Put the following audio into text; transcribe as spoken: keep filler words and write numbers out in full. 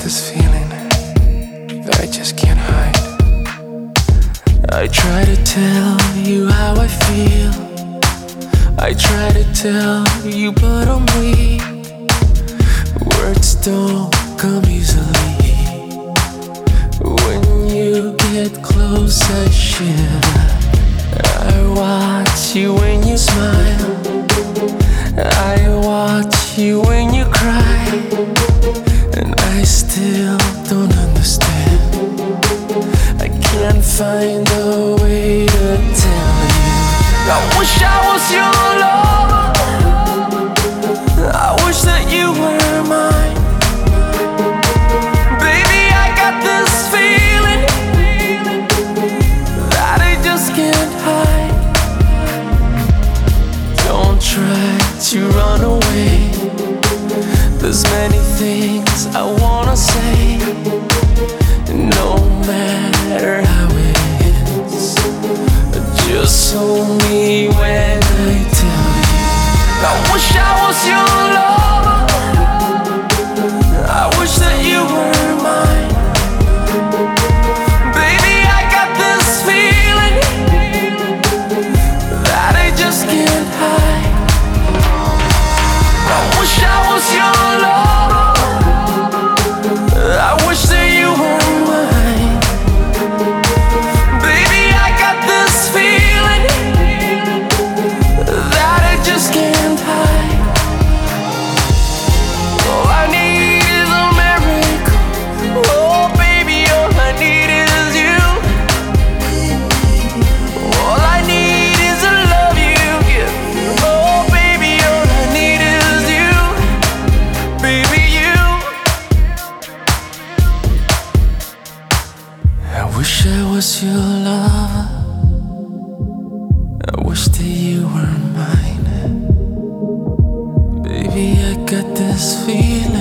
this feeling that I just can't hide. I try to tell you how I feel. I try to tell you, but I'm weak. Words don't come easily. When you get close, I shiver. I watch you when you smile. I watch you when you cry. And I still don't understand. I can't find a way to tell you. I wish I was your lover. I wish that you were mine. Baby, I got this feeling that I just can't hide. Don't try to run away. There's many things I wanna say, no matter how it is. Just hold me when I tell you. I wish I was your lover. I wish that you were mine. Baby, I got this feeling that I just can't hide. I wish I was your lover. I wish that you were mine. Baby, I got this feeling that I just can't hide. All I need is a miracle. Oh baby, all I need is you. All I need is the love you give. Oh baby, all I need is you. Baby, you. I wish I was your lover. I wish that you were mine. Baby, I got this feeling